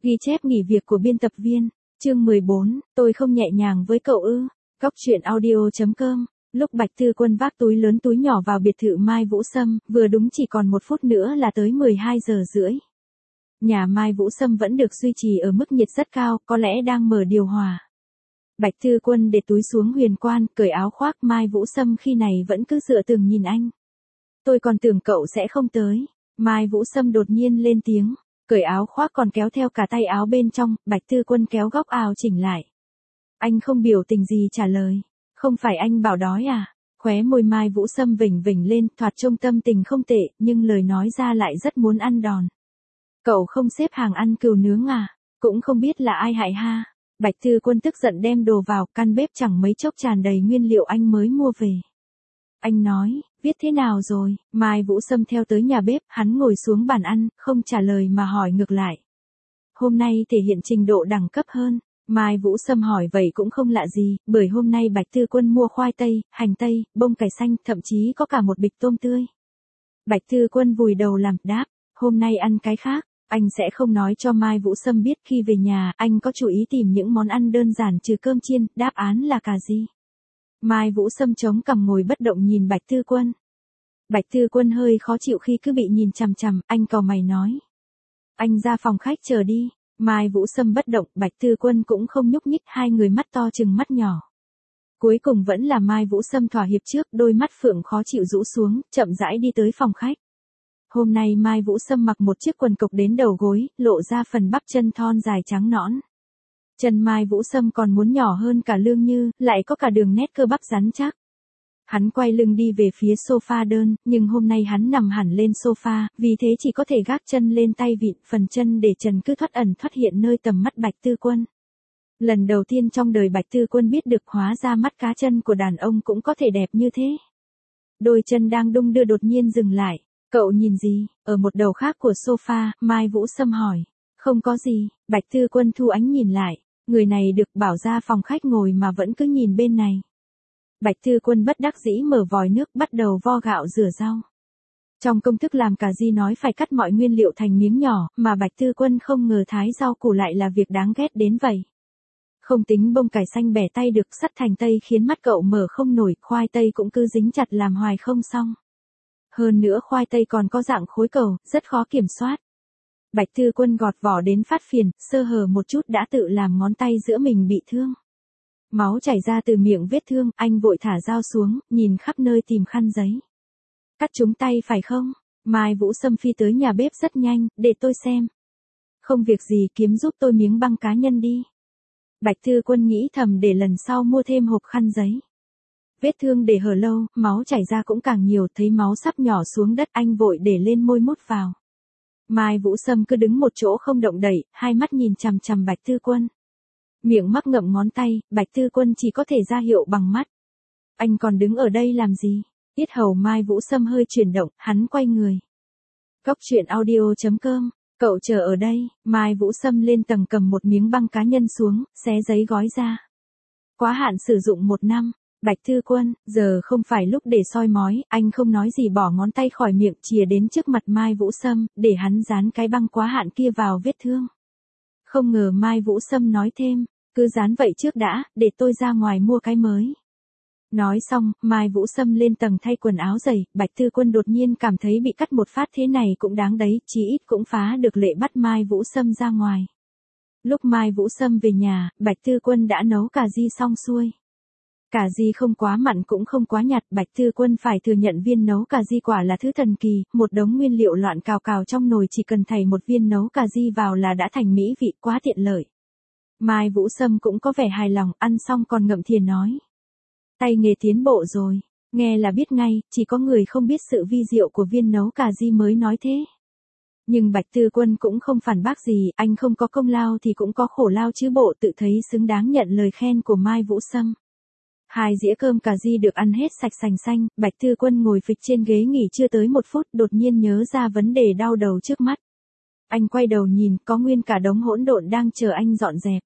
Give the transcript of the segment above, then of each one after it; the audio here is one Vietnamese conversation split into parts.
Ghi chép nghỉ việc của biên tập viên. Chương 14, tôi không nhẹ nhàng với cậu ư. Góc truyện audio.com. Lúc Bạch Tư Quân vác túi lớn túi nhỏ vào biệt thự Mai Vũ Sâm, vừa đúng chỉ còn 1 phút nữa là tới 12 giờ rưỡi. Nhà Mai Vũ Sâm vẫn được duy trì ở mức nhiệt rất cao, có lẽ đang mở điều hòa. Bạch Tư Quân để túi xuống huyền quan, cởi áo khoác. Mai Vũ Sâm khi này vẫn cứ dựa tường nhìn anh. Tôi còn tưởng cậu sẽ không tới. Mai Vũ Sâm đột nhiên lên tiếng. Cởi áo khoác còn kéo theo cả tay áo bên trong. Bạch Tư Quân kéo góc áo chỉnh lại. Anh không biểu tình gì trả lời. Không phải anh bảo đói à? Khóe môi Mai Vũ Sâm vểnh vểnh lên, thoạt trông tâm tình không tệ, nhưng lời nói ra lại rất muốn ăn đòn. Cậu không xếp hàng ăn cừu nướng à? Cũng không biết là ai hại ha. Bạch Tư Quân tức giận đem đồ vào, căn bếp chẳng mấy chốc tràn đầy nguyên liệu anh mới mua về. Anh nói, viết thế nào rồi? Mai Vũ Sâm theo tới nhà bếp, hắn ngồi xuống bàn ăn, không trả lời mà hỏi ngược lại. Hôm nay thể hiện trình độ đẳng cấp hơn. Mai Vũ Sâm hỏi vậy cũng không lạ gì, bởi hôm nay Bạch Tư Quân mua khoai tây, hành tây, bông cải xanh, thậm chí có cả một bịch tôm tươi. Bạch Tư Quân vùi đầu làm đáp, hôm nay ăn cái khác. Anh sẽ không nói cho Mai Vũ Sâm biết khi về nhà, anh có chú ý tìm những món ăn đơn giản trừ cơm chiên, đáp án là cà ri. Mai Vũ Sâm chống cằm ngồi bất động nhìn Bạch Tư Quân. Bạch Tư Quân hơi khó chịu khi cứ bị nhìn chằm chằm, anh cau mày nói. Anh ra phòng khách chờ đi. Mai Vũ Sâm bất động, Bạch Tư Quân cũng không nhúc nhích, hai người mắt to chừng mắt nhỏ. Cuối cùng vẫn là Mai Vũ Sâm thỏa hiệp trước, đôi mắt phượng khó chịu rũ xuống, chậm rãi đi tới phòng khách. Hôm nay Mai Vũ Sâm mặc một chiếc quần cộc đến đầu gối, lộ ra phần bắp chân thon dài trắng nõn. Chân Mai Vũ Sâm còn muốn nhỏ hơn cả Lương Như, lại có cả đường nét cơ bắp rắn chắc. Hắn quay lưng đi về phía sofa đơn, nhưng hôm nay hắn nằm hẳn lên sofa, vì thế chỉ có thể gác chân lên tay vịn, phần chân để trần cứ thoát ẩn thoát hiện nơi tầm mắt Bạch Tư Quân. Lần đầu tiên trong đời Bạch Tư Quân biết được hóa ra mắt cá chân của đàn ông cũng có thể đẹp như thế. Đôi chân đang đung đưa đột nhiên dừng lại. Cậu nhìn gì? Ở một đầu khác của sofa, Mai Vũ Sâm hỏi. Không có gì. Bạch Tư Quân thu ánh nhìn lại. Người này được bảo ra phòng khách ngồi mà vẫn cứ nhìn bên này. Bạch Tư Quân bất đắc dĩ mở vòi nước, bắt đầu vo gạo rửa rau. Trong công thức làm cà ri nói phải cắt mọi nguyên liệu thành miếng nhỏ, mà Bạch Tư Quân không ngờ thái rau củ lại là việc đáng ghét đến vậy. Không tính bông cải xanh bẻ tay được sắt thành tây khiến mắt cậu mở không nổi, khoai tây cũng cứ dính chặt làm hoài không xong. Hơn nữa khoai tây còn có dạng khối cầu, rất khó kiểm soát. Bạch Tư Quân gọt vỏ đến phát phiền, sơ hở một chút đã tự làm ngón tay giữa mình bị thương. Máu chảy ra từ miệng vết thương, anh vội thả dao xuống, nhìn khắp nơi tìm khăn giấy. Cắt trúng tay phải không? Mai Vũ Sâm phi tới nhà bếp rất nhanh, để tôi xem. Không việc gì, kiếm giúp tôi miếng băng cá nhân đi. Bạch Tư Quân nghĩ thầm để lần sau mua thêm hộp khăn giấy. Vết thương để hở lâu, máu chảy ra cũng càng nhiều, thấy máu sắp nhỏ xuống đất, anh vội để lên môi mút vào. Mai Vũ Sâm cứ đứng một chỗ không động đậy, hai mắt nhìn chằm chằm Bạch Tư Quân. Miệng mắc ngậm ngón tay, Bạch Tư Quân chỉ có thể ra hiệu bằng mắt. Anh còn đứng ở đây làm gì? Yết hầu Mai Vũ Sâm hơi chuyển động, hắn quay người. Góc truyện audio.com. Cậu chờ ở đây. Mai Vũ Sâm lên tầng cầm một miếng băng cá nhân xuống, xé giấy gói ra. Quá hạn sử dụng 1 năm. Bạch Tư Quân, giờ không phải lúc để soi mói, anh không nói gì bỏ ngón tay khỏi miệng chìa đến trước mặt Mai Vũ Sâm, để hắn dán cái băng quá hạn kia vào vết thương. Không ngờ Mai Vũ Sâm nói thêm, cứ dán vậy trước đã, để tôi ra ngoài mua cái mới. Nói xong, Mai Vũ Sâm lên tầng thay quần áo giày, Bạch Tư Quân đột nhiên cảm thấy bị cắt một phát thế này cũng đáng đấy, chí ít cũng phá được lệ bắt Mai Vũ Sâm ra ngoài. Lúc Mai Vũ Sâm về nhà, Bạch Tư Quân đã nấu cà ri xong xuôi. Cà ri không quá mặn cũng không quá nhạt, Bạch Tư Quân phải thừa nhận viên nấu cà ri quả là thứ thần kỳ, một đống nguyên liệu loạn cào cào trong nồi chỉ cần thảy một viên nấu cà ri vào là đã thành mỹ vị, quá tiện lợi. Mai Vũ Sâm cũng có vẻ hài lòng, ăn xong còn ngậm thìa nói. Tay nghề tiến bộ rồi, nghe là biết ngay, chỉ có người không biết sự vi diệu của viên nấu cà ri mới nói thế. Nhưng Bạch Tư Quân cũng không phản bác gì, anh không có công lao thì cũng có khổ lao chứ bộ, tự thấy xứng đáng nhận lời khen của Mai Vũ Sâm. 2 dĩa cơm cà ri được ăn hết sạch sành xanh, Bạch Tư Quân ngồi phịch trên ghế nghỉ chưa tới 1 phút, đột nhiên nhớ ra vấn đề đau đầu trước mắt. Anh quay đầu nhìn, có nguyên cả đống hỗn độn đang chờ anh dọn dẹp.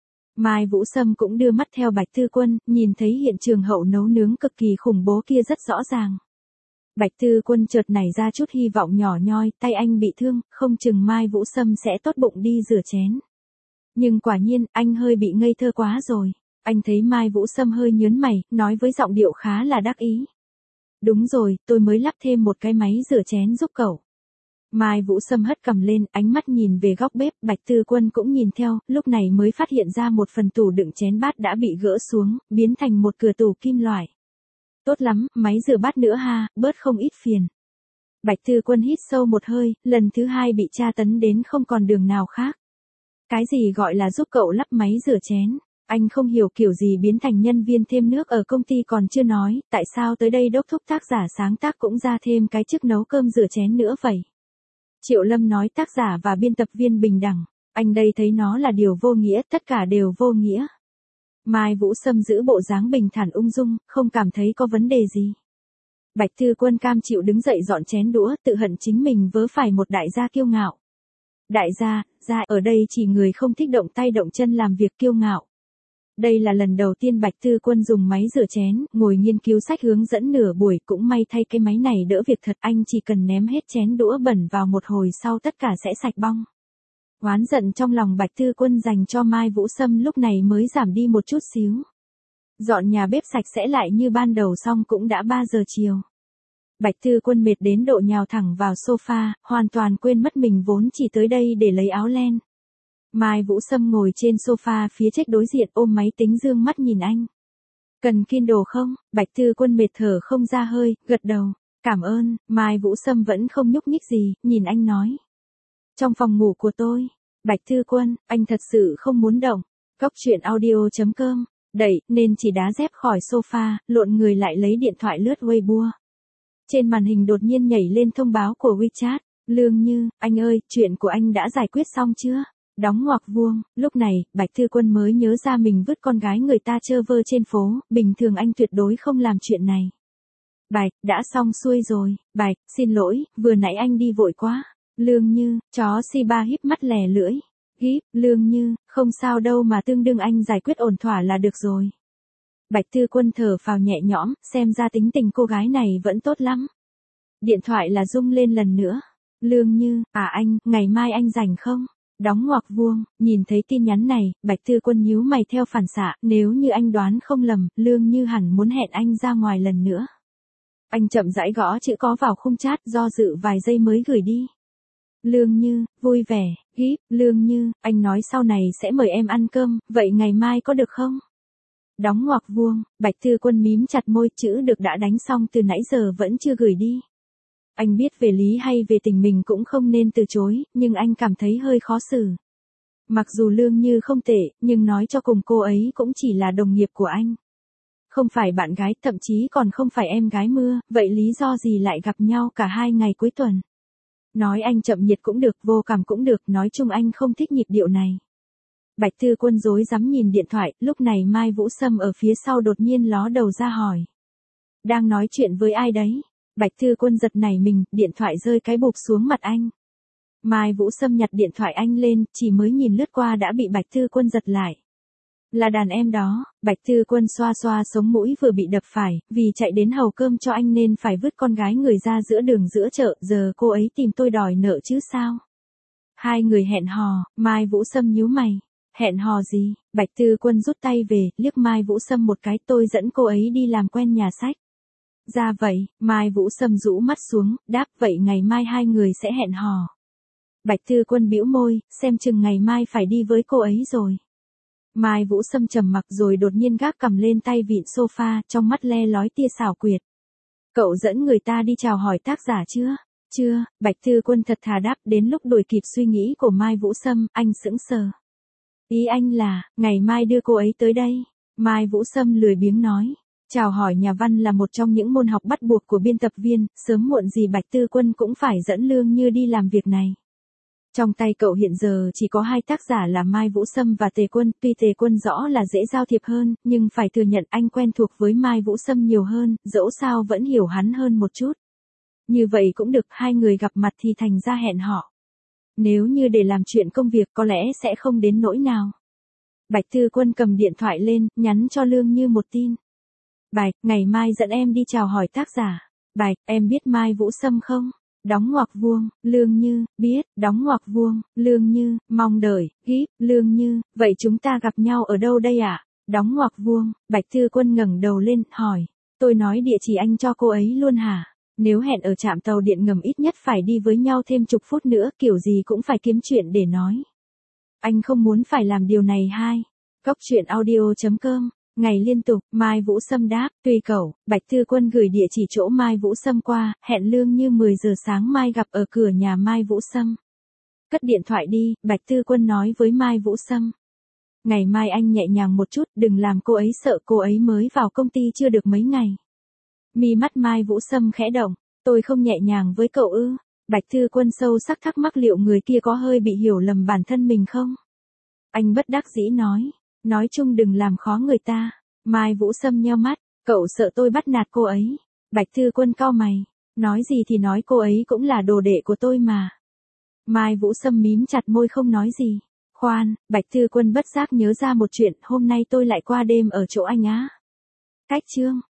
Mai Vũ Sâm cũng đưa mắt theo Bạch Tư Quân, nhìn thấy hiện trường hậu nấu nướng cực kỳ khủng bố kia rất rõ ràng. Bạch Tư Quân chợt nảy ra chút hy vọng nhỏ nhoi, tay anh bị thương, không chừng Mai Vũ Sâm sẽ tốt bụng đi rửa chén. Nhưng quả nhiên, anh hơi bị ngây thơ quá rồi. Anh thấy Mai Vũ Sâm hơi nhớn mày, nói với giọng điệu khá là đắc ý. Đúng rồi, tôi mới lắp thêm một cái máy rửa chén giúp cậu. Mai Vũ Sâm hất cằm lên, ánh mắt nhìn về góc bếp, Bạch Tư Quân cũng nhìn theo, lúc này mới phát hiện ra một phần tủ đựng chén bát đã bị gỡ xuống, biến thành một cửa tủ kim loại. Tốt lắm, máy rửa bát nữa ha, bớt không ít phiền. Bạch Tư Quân hít sâu một hơi, lần thứ hai bị tra tấn đến không còn đường nào khác. Cái gì gọi là giúp cậu lắp máy rửa chén? Anh không hiểu kiểu gì biến thành nhân viên thêm nước ở công ty còn chưa nói, tại sao tới đây đốc thúc tác giả sáng tác cũng ra thêm cái chức nấu cơm rửa chén nữa vậy? Triệu Lâm nói tác giả và biên tập viên bình đẳng, anh đây thấy nó là điều vô nghĩa, tất cả đều vô nghĩa. Mai Vũ Sâm giữ bộ dáng bình thản ung dung, không cảm thấy có vấn đề gì. Bạch Tư Quân cam chịu đứng dậy dọn chén đũa, tự hận chính mình vớ phải một đại gia kiêu ngạo. Đại gia ở đây chỉ người không thích động tay động chân làm việc kiêu ngạo. Đây là lần đầu tiên Bạch Tư Quân dùng máy rửa chén, ngồi nghiên cứu sách hướng dẫn nửa buổi, cũng may thay cái máy này đỡ việc thật, anh chỉ cần ném hết chén đũa bẩn vào một hồi sau tất cả sẽ sạch bong. Oán giận trong lòng Bạch Tư Quân dành cho Mai Vũ Sâm lúc này mới giảm đi một chút xíu. Dọn nhà bếp sạch sẽ lại như ban đầu xong cũng đã 3 giờ chiều. Bạch Tư Quân mệt đến độ nhào thẳng vào sofa, hoàn toàn quên mất mình vốn chỉ tới đây để lấy áo len. Mai Vũ Sâm ngồi trên sofa phía trách đối diện ôm máy tính dương mắt nhìn anh. Cần Kindle không? Bạch Tư Quân mệt thở không ra hơi, gật đầu. Cảm ơn. Mai Vũ Sâm vẫn không nhúc nhích gì, nhìn anh nói. Trong phòng ngủ của tôi. Bạch Tư Quân, anh thật sự không muốn động. Góc truyện audio.com. Đẩy, nên chỉ đá dép khỏi sofa, lộn người lại lấy điện thoại lướt Weibo. Trên màn hình đột nhiên nhảy lên thông báo của WeChat. Lương Như, anh ơi, chuyện của anh đã giải quyết xong chưa? Đóng ngoặc vuông, lúc này, Bạch Tư Quân mới nhớ ra mình vứt con gái người ta trơ vơ trên phố, bình thường anh tuyệt đối không làm chuyện này. Bạch, đã xong xuôi rồi, Bạch, xin lỗi, vừa nãy anh đi vội quá. Lương Như, chó Shiba híp mắt lè lưỡi. Híp, Lương Như, không sao đâu mà tương đương anh giải quyết ổn thỏa là được rồi. Bạch Tư Quân thở phào nhẹ nhõm, xem ra tính tình cô gái này vẫn tốt lắm. Điện thoại là rung lên lần nữa. Lương Như, anh, ngày mai anh rảnh không? Đóng ngoặc vuông, nhìn thấy tin nhắn này, Bạch Tư Quân nhíu mày theo phản xạ, nếu như anh đoán không lầm, Lương Như hẳn muốn hẹn anh ra ngoài lần nữa. Anh chậm rãi gõ chữ có vào khung chat, do dự vài giây mới gửi đi. Lương Như, vui vẻ, híp, Lương Như, anh nói sau này sẽ mời em ăn cơm, vậy ngày mai có được không? Đóng ngoặc vuông, Bạch Tư Quân mím chặt môi, chữ được đã đánh xong từ nãy giờ vẫn chưa gửi đi. Anh biết về lý hay về tình mình cũng không nên từ chối, nhưng anh cảm thấy hơi khó xử. Mặc dù Lương Như không tệ, nhưng nói cho cùng cô ấy cũng chỉ là đồng nghiệp của anh. Không phải bạn gái, thậm chí còn không phải em gái mưa, vậy lý do gì lại gặp nhau cả 2 ngày cuối tuần? Nói anh chậm nhiệt cũng được, vô cảm cũng được, nói chung anh không thích nhịp điệu này. Bạch Tư Quân rối rắm nhìn điện thoại, lúc này Mai Vũ Sâm ở phía sau đột nhiên ló đầu ra hỏi. Đang nói chuyện với ai đấy? Bạch Tư Quân giật nảy mình, điện thoại rơi cái bụp xuống mặt anh. Mai Vũ Sâm nhặt điện thoại anh lên, chỉ mới nhìn lướt qua đã bị Bạch Tư Quân giật lại. Là đàn em đó. Bạch Tư Quân xoa xoa sống mũi vừa bị đập phải, vì chạy đến hầu cơm cho anh nên phải vứt con gái người ra giữa đường giữa chợ, giờ cô ấy tìm tôi đòi nợ chứ sao? Hai người hẹn hò, Mai Vũ Sâm nhíu mày. Hẹn hò gì? Bạch Tư Quân rút tay về, liếc Mai Vũ Sâm một cái, tôi dẫn cô ấy đi làm quen nhà sách. Ra vậy, Mai Vũ Sâm rũ mắt xuống, đáp vậy ngày mai hai người sẽ hẹn hò. Bạch Tư Quân bĩu môi, xem chừng ngày mai phải đi với cô ấy rồi. Mai Vũ Sâm trầm mặc rồi đột nhiên gác cầm lên tay vịn sofa, trong mắt le lói tia xảo quyệt. Cậu dẫn người ta đi chào hỏi tác giả chưa? Chưa, Bạch Tư Quân thật thà đáp, đến lúc đuổi kịp suy nghĩ của Mai Vũ Sâm, anh sững sờ. Ý anh là, ngày mai đưa cô ấy tới đây. Mai Vũ Sâm lười biếng nói. Chào hỏi nhà văn là một trong những môn học bắt buộc của biên tập viên, sớm muộn gì Bạch Tư Quân cũng phải dẫn Lương Như đi làm việc này. Trong tay cậu hiện giờ chỉ có 2 tác giả là Mai Vũ Sâm và Tề Quân, tuy Tề Quân rõ là dễ giao thiệp hơn, nhưng phải thừa nhận anh quen thuộc với Mai Vũ Sâm nhiều hơn, dẫu sao vẫn hiểu hắn hơn một chút. Như vậy cũng được, hai người gặp mặt thì thành ra hẹn họ. Nếu như để làm chuyện công việc có lẽ sẽ không đến nỗi nào. Bạch Tư Quân cầm điện thoại lên, nhắn cho Lương Như một tin. Bạch, ngày mai dẫn em đi chào hỏi tác giả. Bạch, em biết Mai Vũ Sâm không? đóng ngoặc vuông, Lương Như, biết, đóng ngoặc vuông, Lương Như, mong đợi, gíp, Lương Như, vậy chúng ta gặp nhau ở đâu đây ạ? Đóng ngoặc vuông, Bạch Thư Quân ngẩng đầu lên, hỏi, tôi nói địa chỉ anh cho cô ấy luôn hả? Nếu hẹn ở trạm tàu điện ngầm ít nhất phải đi với nhau thêm chục phút nữa, kiểu gì cũng phải kiếm chuyện để nói. Anh không muốn phải làm điều này hai. Cốc truyện audio.com. Ngày liên tục, Mai Vũ Sâm đáp, tùy cậu, Bạch Thư Quân gửi địa chỉ chỗ Mai Vũ Sâm qua, hẹn Lương Như 10 giờ sáng mai gặp ở cửa nhà Mai Vũ Sâm. Cất điện thoại đi, Bạch Thư Quân nói với Mai Vũ Sâm. Ngày mai anh nhẹ nhàng một chút, đừng làm cô ấy sợ, cô ấy mới vào công ty chưa được mấy ngày. Mi mắt Mai Vũ Sâm khẽ động, tôi không nhẹ nhàng với cậu ư? Bạch Thư Quân sâu sắc thắc mắc liệu người kia có hơi bị hiểu lầm bản thân mình không? Anh bất đắc dĩ nói chung đừng làm khó người ta. Mai Vũ Sâm nheo mắt, cậu sợ tôi bắt nạt cô ấy. Bạch Thư Quân cau mày, nói gì thì nói, cô ấy cũng là đồ đệ của tôi mà. Mai Vũ Sâm mím chặt môi không nói gì. Khoan, Bạch Thư Quân bất giác nhớ ra một chuyện, hôm nay tôi lại qua đêm ở chỗ anh á. Cách chương